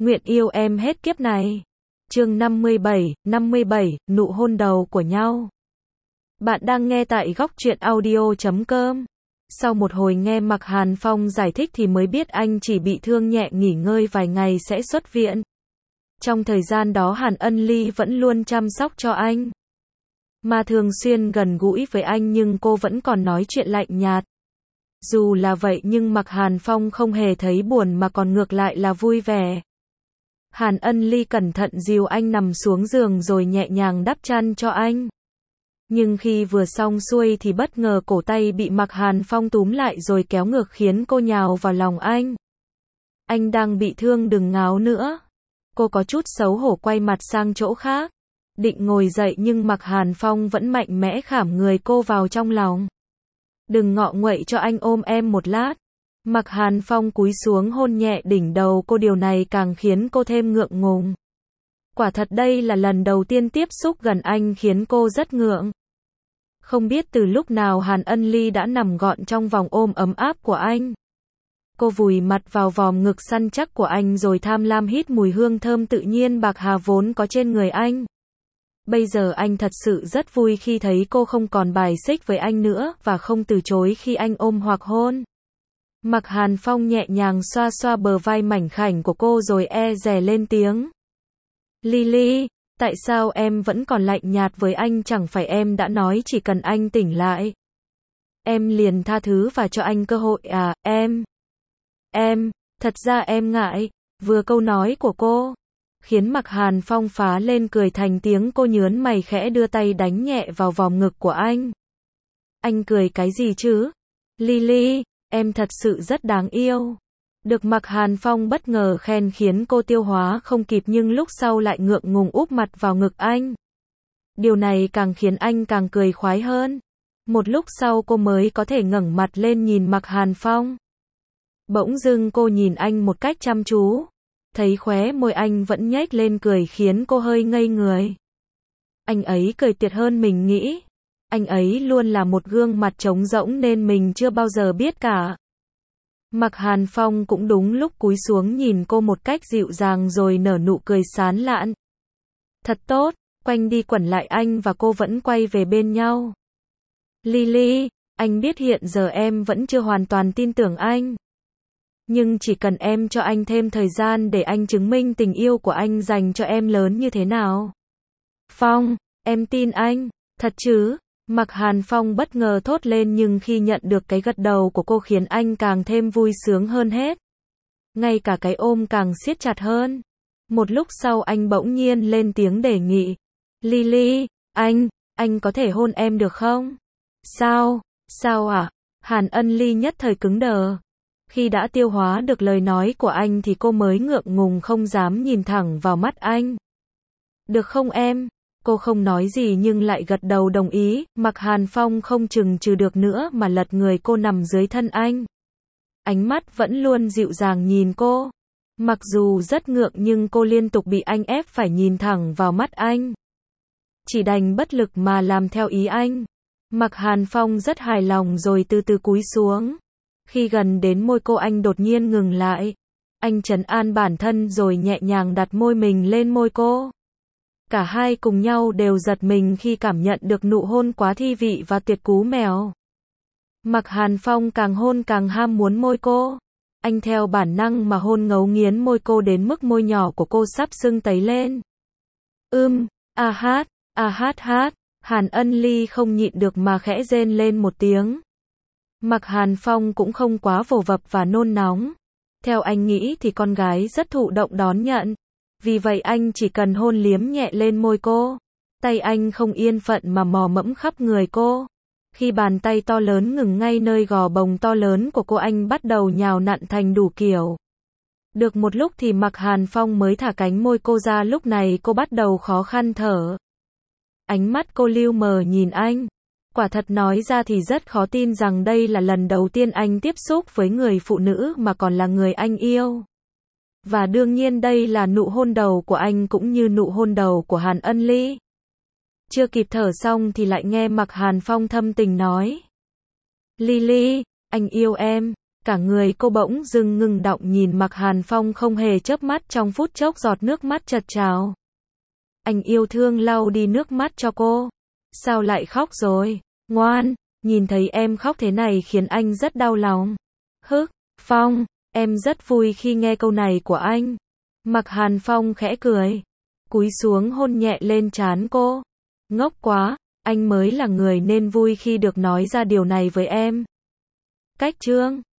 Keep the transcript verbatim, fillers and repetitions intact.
Nguyện yêu em hết kiếp này. Chương năm mươi bảy, năm mươi bảy, nụ hôn đầu của nhau. Bạn đang nghe tại góc truyện audio chấm com. Sau một hồi nghe Mạc Hàn Phong giải thích thì mới biết anh chỉ bị thương nhẹ, nghỉ ngơi vài ngày sẽ xuất viện. Trong thời gian đó Hàn Ân Ly vẫn luôn chăm sóc cho anh, mà thường xuyên gần gũi với anh, nhưng cô vẫn còn nói chuyện lạnh nhạt. Dù là vậy nhưng Mạc Hàn Phong không hề thấy buồn mà còn ngược lại là vui vẻ. Hàn Ân Ly cẩn thận dìu anh nằm xuống giường rồi nhẹ nhàng đắp chăn cho anh. Nhưng khi vừa xong xuôi thì bất ngờ cổ tay bị Mạc Hàn Phong túm lại rồi kéo ngược khiến cô nhào vào lòng anh. Anh đang bị thương, đừng ngáo nữa. Cô có chút xấu hổ quay mặt sang chỗ khác, định ngồi dậy nhưng Mạc Hàn Phong vẫn mạnh mẽ khảm người cô vào trong lòng. Đừng ngọ nguậy, cho anh ôm em một lát. Mạc Hàn Phong cúi xuống hôn nhẹ đỉnh đầu cô, điều này càng khiến cô thêm ngượng ngùng. Quả thật đây là lần đầu tiên tiếp xúc gần anh khiến cô rất ngượng. Không biết từ lúc nào Hàn Ân Ly đã nằm gọn trong vòng ôm ấm áp của anh. Cô vùi mặt vào vòm ngực săn chắc của anh rồi tham lam hít mùi hương thơm tự nhiên bạc hà vốn có trên người anh. Bây giờ anh thật sự rất vui khi thấy cô không còn bài xích với anh nữa và không từ chối khi anh ôm hoặc hôn. Mạc Hàn Phong nhẹ nhàng xoa xoa bờ vai mảnh khảnh của cô rồi e dè lên tiếng. Lily, tại sao em vẫn còn lạnh nhạt với anh, chẳng phải em đã nói chỉ cần anh tỉnh lại em liền tha thứ và cho anh cơ hội à, em. Em, thật ra em ngại. Vừa câu nói của cô khiến Mạc Hàn Phong phá lên cười thành tiếng, cô nhớn mày khẽ đưa tay đánh nhẹ vào vòng ngực của anh. Anh cười cái gì chứ? Lily, em thật sự rất đáng yêu. Được Mạc Hàn Phong bất ngờ khen khiến cô tiêu hóa không kịp, nhưng lúc sau lại ngượng ngùng úp mặt vào ngực anh. Điều này càng khiến anh càng cười khoái hơn. Một lúc sau cô mới có thể ngẩng mặt lên nhìn Mạc Hàn Phong. Bỗng dưng cô nhìn anh một cách chăm chú. Thấy khóe môi anh vẫn nhếch lên cười khiến cô hơi ngây người. Anh ấy cười tuyệt hơn mình nghĩ. Anh ấy luôn là một gương mặt trống rỗng nên mình chưa bao giờ biết cả. Mạc Hàn Phong cũng đúng lúc cúi xuống nhìn cô một cách dịu dàng rồi nở nụ cười sán lạn. Thật tốt, quanh đi quẩn lại anh và cô vẫn quay về bên nhau. Lily, anh biết hiện giờ em vẫn chưa hoàn toàn tin tưởng anh. Nhưng chỉ cần em cho anh thêm thời gian để anh chứng minh tình yêu của anh dành cho em lớn như thế nào. Phong, em tin anh, thật chứ? Mạc Hàn Phong bất ngờ thốt lên, nhưng khi nhận được cái gật đầu của cô khiến anh càng thêm vui sướng hơn hết. Ngay cả cái ôm càng siết chặt hơn. Một lúc sau anh bỗng nhiên lên tiếng đề nghị. Lily, anh, anh có thể hôn em được không? Sao? Sao à? Hàn Ân Ly nhất thời cứng đờ. Khi đã tiêu hóa được lời nói của anh thì cô mới ngượng ngùng không dám nhìn thẳng vào mắt anh. Được không em? Cô không nói gì nhưng lại gật đầu đồng ý. Mạc Hàn Phong không chừng chừ được nữa mà lật người cô nằm dưới thân anh. Ánh mắt vẫn luôn dịu dàng nhìn cô. Mặc dù rất ngượng nhưng cô liên tục bị anh ép phải nhìn thẳng vào mắt anh. Chỉ đành bất lực mà làm theo ý anh. Mạc Hàn Phong rất hài lòng rồi từ từ cúi xuống. Khi gần đến môi cô anh đột nhiên ngừng lại. Anh trấn an bản thân rồi nhẹ nhàng đặt môi mình lên môi cô. Cả hai cùng nhau đều giật mình khi cảm nhận được nụ hôn quá thi vị và tuyệt cú mèo. Mạc Hàn Phong càng hôn càng ham muốn môi cô. Anh theo bản năng mà hôn ngấu nghiến môi cô đến mức môi nhỏ của cô sắp sưng tấy lên. Ưm, a hát, a hát hát. Hàn Ân Ly không nhịn được mà khẽ rên lên một tiếng. Mạc Hàn Phong cũng không quá vồ vập và nôn nóng. Theo anh nghĩ thì con gái rất thụ động đón nhận. Vì vậy anh chỉ cần hôn liếm nhẹ lên môi cô. Tay anh không yên phận mà mò mẫm khắp người cô. Khi bàn tay to lớn ngừng ngay nơi gò bồng to lớn của cô, anh bắt đầu nhào nặn thành đủ kiểu. Được một lúc thì Mạc Hàn Phong mới thả cánh môi cô ra, lúc này cô bắt đầu khó khăn thở. Ánh mắt cô lưu mờ nhìn anh. Quả thật nói ra thì rất khó tin rằng đây là lần đầu tiên anh tiếp xúc với người phụ nữ mà còn là người anh yêu. Và đương nhiên đây là nụ hôn đầu của anh cũng như nụ hôn đầu của Hàn Ân Ly. Chưa kịp thở xong thì lại nghe Mạc Hàn Phong thâm tình nói. Lily, anh yêu em. Cả người cô bỗng dưng ngừng đọng nhìn Mạc Hàn Phong không hề chớp mắt, trong phút chốc giọt nước mắt chật trào. Anh yêu thương lau đi nước mắt cho cô. Sao lại khóc rồi? Ngoan, nhìn thấy em khóc thế này khiến anh rất đau lòng. Hức, Phong, em rất vui khi nghe câu này của anh. Mạc Hàn Phong khẽ cười, cúi xuống hôn nhẹ lên trán cô. Ngốc quá, anh mới là người nên vui khi được nói ra điều này với em. Cách chương